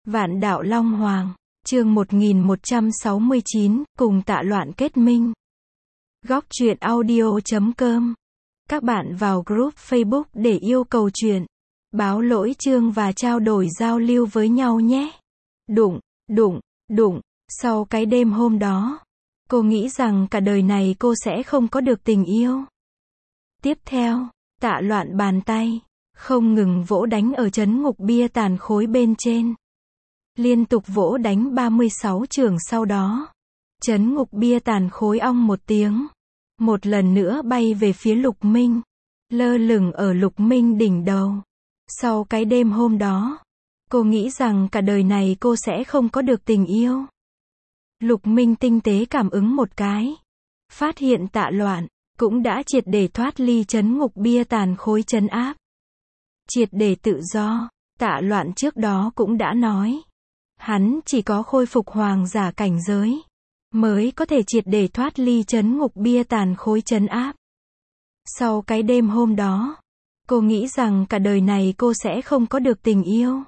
Vạn đạo Long Hoàng, chương 1169, cùng Tạ Loạn kết minh. Góc truyện audio.com. Các bạn vào group Facebook để yêu cầu truyện, báo lỗi chương và trao đổi giao lưu với nhau nhé. Đụng. Sau cái đêm hôm đó, cô nghĩ rằng cả đời này cô sẽ không có được tình yêu. Tiếp theo, Tạ Loạn bàn tay không ngừng vỗ đánh ở trấn ngục bia tàn khối bên trên. Liên tục vỗ đánh 36 chưởng sau đó, trấn ngục bia tàn khối ong một tiếng, một lần nữa bay về phía Lục Minh, lơ lửng ở Lục Minh đỉnh đầu. Sau cái đêm hôm đó, cô nghĩ rằng cả đời này cô sẽ không có được tình yêu. Lục Minh tinh tế cảm ứng một cái, phát hiện Tạ Loạn cũng đã triệt để thoát ly trấn ngục bia tàn khối trấn áp, triệt để tự do. Tạ Loạn trước đó cũng đã nói, hắn chỉ có khôi phục hoàng giả cảnh giới mới có thể triệt để thoát ly trấn ngục bia tàn khối trấn áp. Sau cái đêm hôm đó, cô nghĩ rằng cả đời này cô sẽ không có được tình yêu.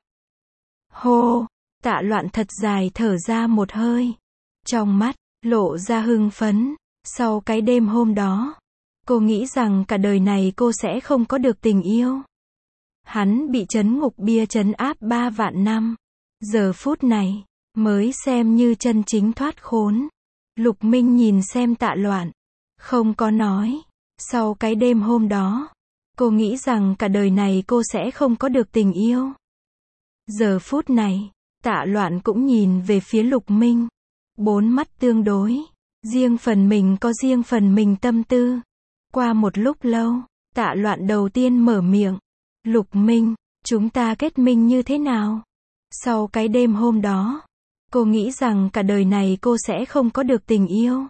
Hô, Tạ Loạn thật dài thở ra một hơi, trong mắt lộ ra hưng phấn. Sau cái đêm hôm đó, cô nghĩ rằng cả đời này cô sẽ không có được tình yêu. Hắn bị trấn ngục bia trấn áp 3 vạn năm, giờ phút này mới xem như chân chính thoát khốn. Lục Minh nhìn xem Tạ Loạn, không có nói. Sau cái đêm hôm đó, cô nghĩ rằng cả đời này cô sẽ không có được tình yêu. Giờ phút này, Tạ Loạn cũng nhìn về phía Lục Minh, 4 mắt tương đối, riêng phần mình có riêng phần mình tâm tư. Qua một lúc lâu, Tạ Loạn đầu tiên mở miệng, Lục Minh, chúng ta kết minh như thế nào? Sau cái đêm hôm đó, cô nghĩ rằng cả đời này cô sẽ không có được tình yêu.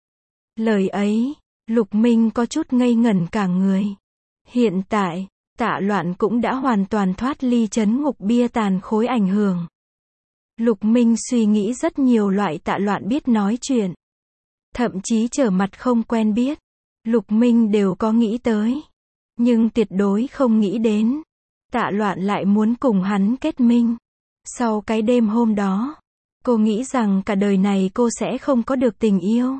Lời ấy, Lục Minh có chút ngây ngẩn cả người. Hiện tại, Tạ Loạn cũng đã hoàn toàn thoát ly trấn ngục bia tàn khối ảnh hưởng. Lục Minh suy nghĩ rất nhiều loại Tạ Loạn biết nói chuyện, thậm chí trở mặt không quen biết, Lục Minh đều có nghĩ tới, nhưng tuyệt đối không nghĩ đến Tạ Loạn lại muốn cùng hắn kết minh. Sau cái đêm hôm đó, cô nghĩ rằng cả đời này cô sẽ không có được tình yêu.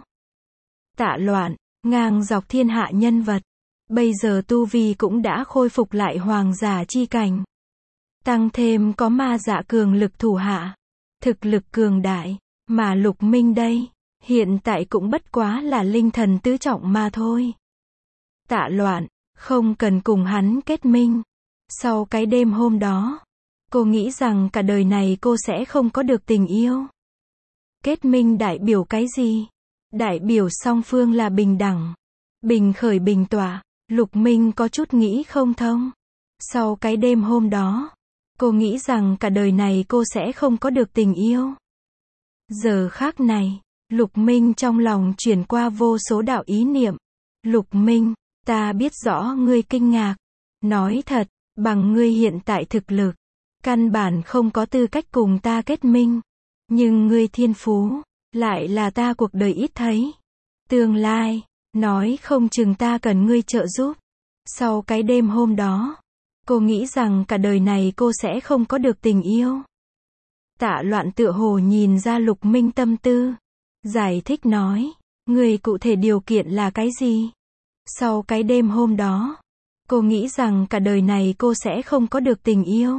Tạ Loạn, ngang dọc thiên hạ nhân vật, bây giờ tu vi cũng đã khôi phục lại hoàng giả chi cảnh. Tăng thêm có ma dạ cường lực thủ hạ, thực lực cường đại, mà Lục Minh đây, hiện tại cũng bất quá là linh thần tứ trọng mà thôi. Tạ Loạn, không cần cùng hắn kết minh. Sau cái đêm hôm đó, cô nghĩ rằng cả đời này cô sẽ không có được tình yêu. Kết minh đại biểu cái gì? Đại biểu song phương là bình đẳng, bình khởi bình tỏa. Lục Minh có chút nghĩ không thông. Sau cái đêm hôm đó, cô nghĩ rằng cả đời này cô sẽ không có được tình yêu. Giờ khắc này, Lục Minh trong lòng chuyển qua vô số đạo ý niệm. Lục Minh, ta biết rõ ngươi kinh ngạc. Nói thật, bằng ngươi hiện tại thực lực, căn bản không có tư cách cùng ta kết minh. Nhưng ngươi thiên phú, lại là ta cuộc đời ít thấy. Tương lai, nói không chừng ta cần ngươi trợ giúp. Sau cái đêm hôm đó, cô nghĩ rằng cả đời này cô sẽ không có được tình yêu. Tạ Loạn tựa hồ nhìn ra Lục Minh tâm tư, giải thích nói, ngươi cụ thể điều kiện là cái gì? Sau cái đêm hôm đó, cô nghĩ rằng cả đời này cô sẽ không có được tình yêu.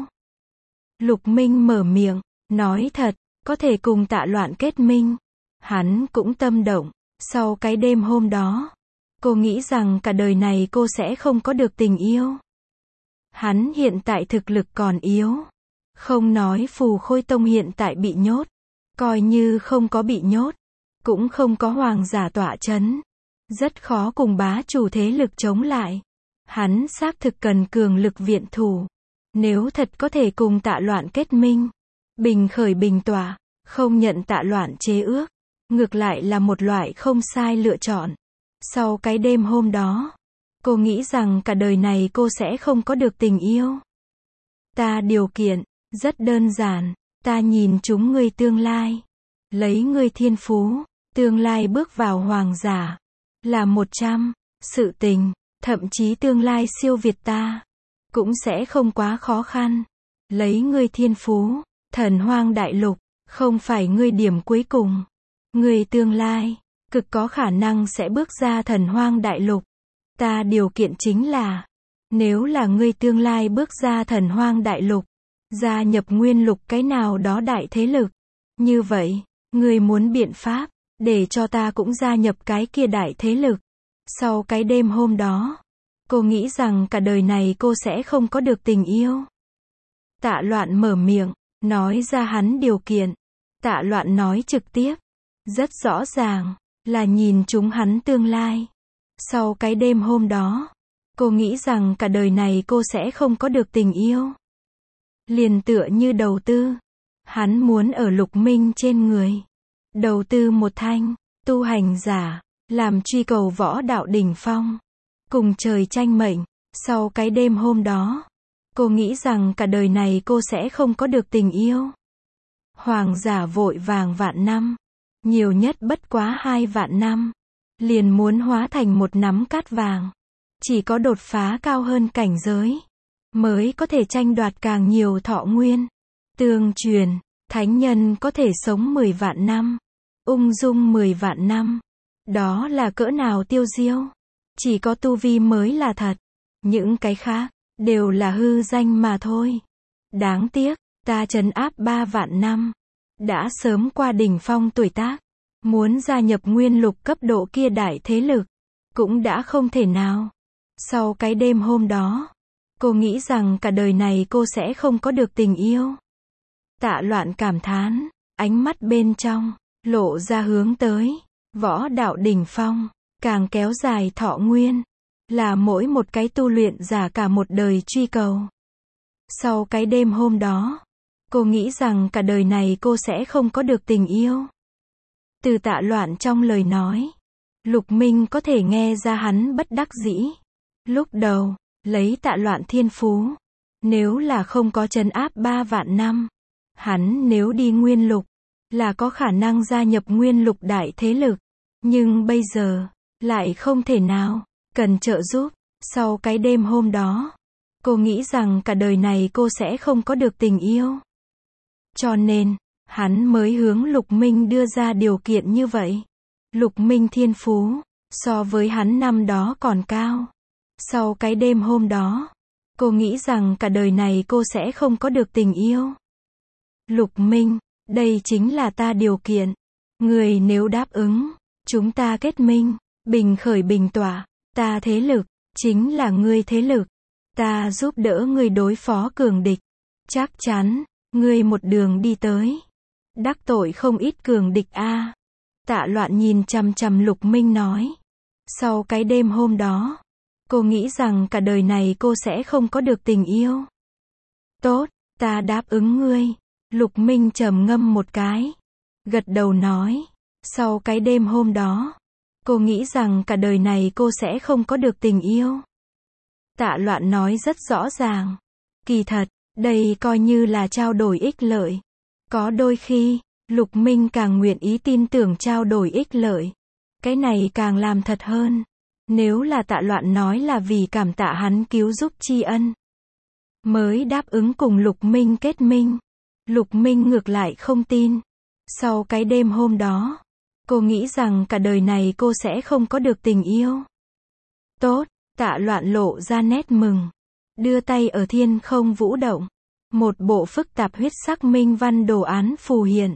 Lục Minh mở miệng, nói thật, có thể cùng Tạ Loạn kết minh. Hắn cũng tâm động. Sau cái đêm hôm đó, cô nghĩ rằng cả đời này cô sẽ không có được tình yêu. Hắn hiện tại thực lực còn yếu. Không nói Phù Khôi Tông hiện tại bị nhốt, coi như không có bị nhốt, cũng không có hoàng giả tọa chấn, rất khó cùng bá chủ thế lực chống lại. Hắn xác thực cần cường lực viện thủ. Nếu thật có thể cùng Tạ Loạn kết minh, bình khởi bình tỏa, không nhận Tạ Loạn chế ước, ngược lại là một loại không sai lựa chọn. Sau cái đêm hôm đó, cô nghĩ rằng cả đời này cô sẽ không có được tình yêu. Ta điều kiện rất đơn giản, ta nhìn chúng ngươi tương lai, lấy ngươi thiên phú, tương lai bước vào hoàng giả, là 100, sự tình, thậm chí tương lai siêu việt ta, cũng sẽ không quá khó khăn. Lấy ngươi thiên phú, Thần Hoang Đại Lục, không phải ngươi điểm cuối cùng. Ngươi tương lai, cực có khả năng sẽ bước ra Thần Hoang Đại Lục. Ta điều kiện chính là, nếu là ngươi tương lai bước ra Thần Hoang Đại Lục, gia nhập Nguyên Lục cái nào đó đại thế lực. Như vậy, ngươi muốn biện pháp, để cho ta cũng gia nhập cái kia đại thế lực. Sau cái đêm hôm đó, cô nghĩ rằng cả đời này cô sẽ không có được tình yêu. Tạ Loạn mở miệng, nói ra hắn điều kiện. Tạ Loạn nói trực tiếp, rất rõ ràng, là nhìn chúng hắn tương lai. Sau cái đêm hôm đó, cô nghĩ rằng cả đời này cô sẽ không có được tình yêu. Liền tựa như đầu tư. Hắn muốn ở Lục Minh trên người. Đầu tư một thanh, tu hành giả, làm truy cầu võ đạo đỉnh phong. Cùng trời tranh mệnh, sau cái đêm hôm đó, cô nghĩ rằng cả đời này cô sẽ không có được tình yêu. Hoàng giả vội vàng vạn năm, nhiều nhất bất quá 2 vạn năm, liền muốn hóa thành một nắm cát vàng. Chỉ có đột phá cao hơn cảnh giới, mới có thể tranh đoạt càng nhiều thọ nguyên. Tương truyền, thánh nhân có thể sống 10 vạn năm, ung dung 10 vạn năm. Đó là cỡ nào tiêu diêu. Chỉ có tu vi mới là thật. Những cái khác, đều là hư danh mà thôi. Đáng tiếc, ta trấn áp 3 vạn năm. Đã sớm qua đỉnh phong tuổi tác. Muốn gia nhập Nguyên Lục cấp độ kia đại thế lực, cũng đã không thể nào. Sau cái đêm hôm đó, cô nghĩ rằng cả đời này cô sẽ không có được tình yêu. Tạ Loạn cảm thán, ánh mắt bên trong, lộ ra hướng tới võ đạo đỉnh phong, càng kéo dài thọ nguyên, là mỗi một cái tu luyện giả cả một đời truy cầu. Sau cái đêm hôm đó, cô nghĩ rằng cả đời này cô sẽ không có được tình yêu. Từ Tạ Loạn trong lời nói, Lục Minh có thể nghe ra hắn bất đắc dĩ. Lúc đầu, lấy Tạ Loạn thiên phú, nếu là không có trấn áp 3 vạn năm, hắn nếu đi Nguyên Lục, là có khả năng gia nhập Nguyên Lục đại thế lực. Nhưng bây giờ, lại không thể nào, cần trợ giúp. Sau cái đêm hôm đó, cô nghĩ rằng cả đời này cô sẽ không có được tình yêu. Cho nên, hắn mới hướng Lục Minh đưa ra điều kiện như vậy. Lục Minh thiên phú, so với hắn năm đó còn cao. Sau cái đêm hôm đó, cô nghĩ rằng cả đời này cô sẽ không có được tình yêu. Lục Minh, đây chính là ta điều kiện. Người nếu đáp ứng, chúng ta kết minh, bình khởi bình tỏa. Ta thế lực, chính là ngươi thế lực. Ta giúp đỡ ngươi đối phó cường địch. Chắc chắn, ngươi một đường đi tới. Đắc tội không ít cường địch a. Tạ Loạn nhìn chằm chằm Lục Minh nói. Sau cái đêm hôm đó, cô nghĩ rằng cả đời này cô sẽ không có được tình yêu. Tốt, ta đáp ứng ngươi. Lục Minh trầm ngâm một cái, gật đầu nói. Sau cái đêm hôm đó, cô nghĩ rằng cả đời này cô sẽ không có được tình yêu. Tạ Loạn nói rất rõ ràng. Kỳ thật, đây coi như là trao đổi ích lợi. Có đôi khi, Lục Minh càng nguyện ý tin tưởng trao đổi ích lợi. Cái này càng làm thật hơn. Nếu là Tạ Loạn nói là vì cảm tạ hắn cứu giúp tri ân, mới đáp ứng cùng Lục Minh kết minh, Lục Minh ngược lại không tin. Sau cái đêm hôm đó, cô nghĩ rằng cả đời này cô sẽ không có được tình yêu. Tốt, Tạ Loạn lộ ra nét mừng. Đưa tay ở thiên không vũ động. Một bộ phức tạp huyết sắc minh văn đồ án phù hiện.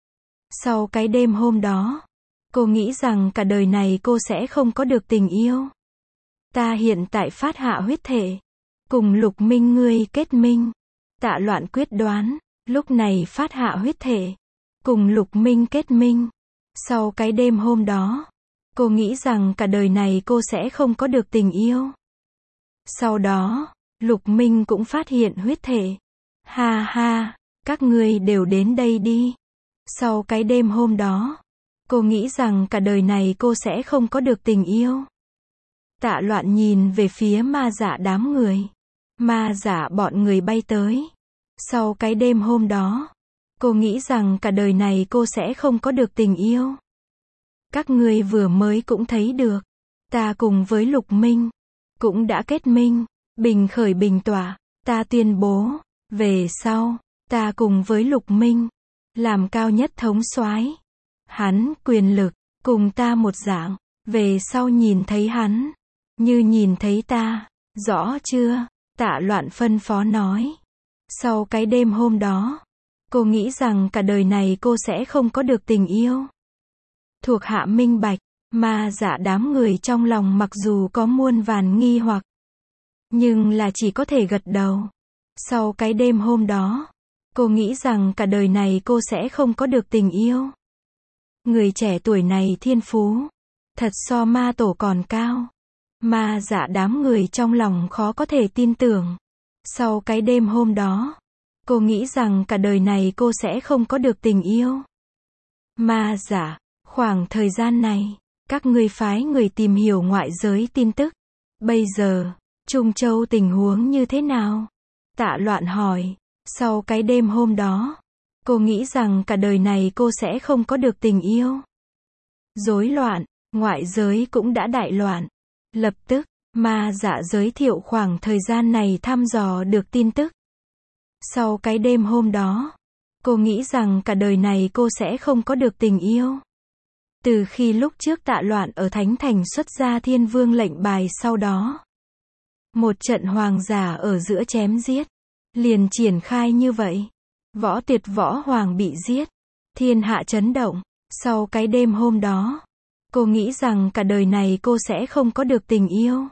Sau cái đêm hôm đó, cô nghĩ rằng cả đời này cô sẽ không có được tình yêu. Ta hiện tại phát hạ huyết thể, cùng Lục Minh ngươi kết minh. Tạ Loạn quyết đoán, lúc này phát hạ huyết thể, cùng Lục Minh kết minh. Sau cái đêm hôm đó, cô nghĩ rằng cả đời này cô sẽ không có được tình yêu. Sau đó, Lục Minh cũng phát hiện huyết thể. Ha ha, các ngươi đều đến đây đi. Sau cái đêm hôm đó, cô nghĩ rằng cả đời này cô sẽ không có được tình yêu. Tạ Loạn nhìn về phía ma giả đám người. Ma giả bọn người bay tới. Sau cái đêm hôm đó, cô nghĩ rằng cả đời này cô sẽ không có được tình yêu. Các ngươi vừa mới cũng thấy được. Ta cùng với Lục Minh, cũng đã kết minh, bình khởi bình tỏa. Ta tuyên bố, về sau, Ta cùng với Lục Minh, làm cao nhất thống soái. Hắn, quyền lực, cùng ta một dạng. Về sau nhìn thấy hắn, như nhìn thấy ta. Rõ chưa? Tạ Loạn phân phó nói. Sau cái đêm hôm đó, cô nghĩ rằng cả đời này cô sẽ không có được tình yêu. Thuộc hạ minh bạch, mà dạ đám người trong lòng mặc dù có muôn vàn nghi hoặc, nhưng là chỉ có thể gật đầu. Sau cái đêm hôm đó, cô nghĩ rằng cả đời này cô sẽ không có được tình yêu. Người trẻ tuổi này thiên phú, thật so ma tổ còn cao. Mà dạ đám người trong lòng khó có thể tin tưởng. Sau cái đêm hôm đó, cô nghĩ rằng cả đời này cô sẽ không có được tình yêu. Mà dạ, khoảng thời gian này, các ngươi phái người tìm hiểu ngoại giới tin tức. Bây giờ, Trung Châu tình huống như thế nào? Tạ Loạn hỏi. Sau cái đêm hôm đó, cô nghĩ rằng cả đời này cô sẽ không có được tình yêu. Rối loạn, ngoại giới cũng đã đại loạn. Lập tức, Ma Dạ giới thiệu khoảng thời gian này thăm dò được tin tức. Sau cái đêm hôm đó, cô nghĩ rằng cả đời này cô sẽ không có được tình yêu. Từ khi lúc trước Tạ Loạn ở Thánh Thành xuất ra Thiên Vương lệnh bài sau đó, một trận hoàng giả ở giữa chém giết, liền triển khai như vậy. Võ Tuyệt Võ Hoàng bị giết, thiên hạ chấn động. Sau cái đêm hôm đó, cô nghĩ rằng cả đời này cô sẽ không có được tình yêu.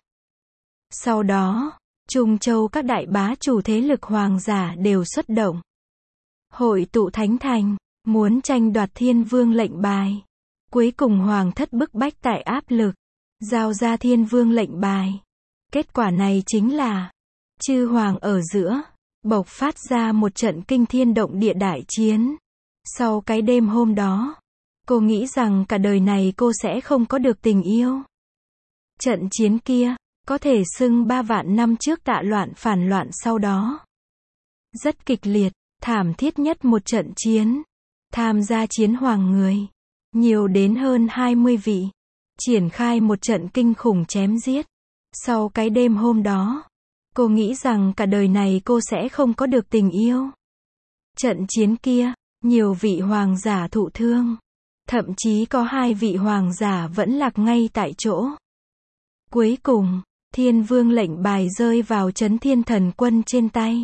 Sau đó, Trung Châu các đại bá chủ thế lực hoàng giả đều xuất động. Hội tụ Thánh Thành, muốn tranh đoạt Thiên Vương lệnh bài. Cuối cùng Hoàng thất bức bách tại áp lực, giao ra Thiên Vương lệnh bài. Kết quả này chính là, chư hoàng ở giữa, bộc phát ra một trận kinh thiên động địa đại chiến. Sau cái đêm hôm đó, cô nghĩ rằng cả đời này cô sẽ không có được tình yêu. Trận chiến kia, có thể xưng 3 vạn năm trước Tạ Loạn phản loạn sau đó. Rất kịch liệt, thảm thiết nhất một trận chiến. Tham gia chiến hoàng người, nhiều đến hơn 20 vị. Triển khai một trận kinh khủng chém giết. Sau cái đêm hôm đó, cô nghĩ rằng cả đời này cô sẽ không có được tình yêu. Trận chiến kia, nhiều vị hoàng giả thụ thương. Thậm chí có 2 vị hoàng giả vẫn lạc ngay tại chỗ. Cuối cùng, Thiên Vương lệnh bài rơi vào Chấn Thiên Thần Quân trên tay.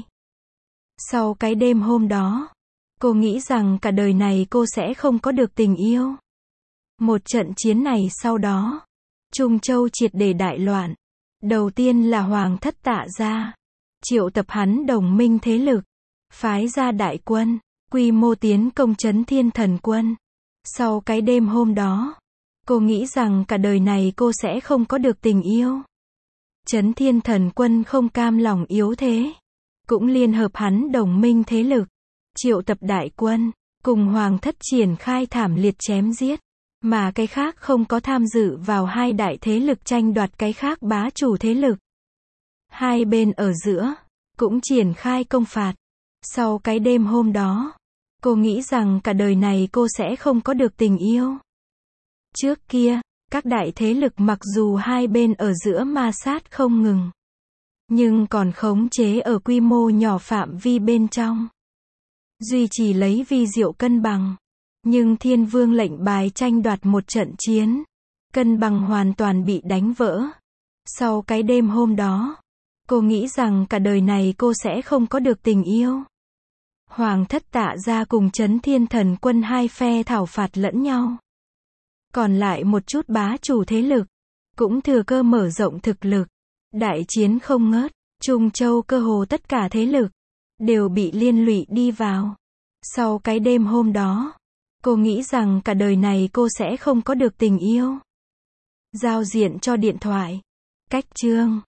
Sau cái đêm hôm đó, cô nghĩ rằng cả đời này cô sẽ không có được tình yêu. Một trận chiến này sau đó, Trung Châu triệt để đại loạn. Đầu tiên là Hoàng thất Tạ gia, triệu tập hắn đồng minh thế lực, phái ra đại quân, quy mô tiến công Chấn Thiên Thần Quân. Sau cái đêm hôm đó, cô nghĩ rằng cả đời này cô sẽ không có được tình yêu. Chấn Thiên Thần Quân không cam lòng yếu thế, cũng liên hợp hắn đồng minh thế lực, triệu tập đại quân, cùng Hoàng thất triển khai thảm liệt chém giết. Mà cái khác không có tham dự vào 2 đại thế lực tranh đoạt cái khác bá chủ thế lực. Hai bên ở giữa, cũng triển khai công phạt. Sau cái đêm hôm đó, cô nghĩ rằng cả đời này cô sẽ không có được tình yêu. Trước kia, các đại thế lực mặc dù hai bên ở giữa ma sát không ngừng, nhưng còn khống chế ở quy mô nhỏ phạm vi bên trong. Duy trì lấy vi diệu cân bằng. Nhưng Thiên Vương lệnh bài tranh đoạt một trận chiến, cân bằng hoàn toàn bị đánh vỡ. Sau cái đêm hôm đó, cô nghĩ rằng cả đời này cô sẽ không có được tình yêu. Hoàng thất Tạ gia cùng Chấn Thiên Thần Quân 2 phe thảo phạt lẫn nhau. Còn lại một chút bá chủ thế lực, cũng thừa cơ mở rộng thực lực. Đại chiến không ngớt, Trung Châu cơ hồ tất cả thế lực, đều bị liên lụy đi vào. Sau cái đêm hôm đó, cô nghĩ rằng cả đời này cô sẽ không có được tình yêu. Giao diện cho điện thoại. Cách chương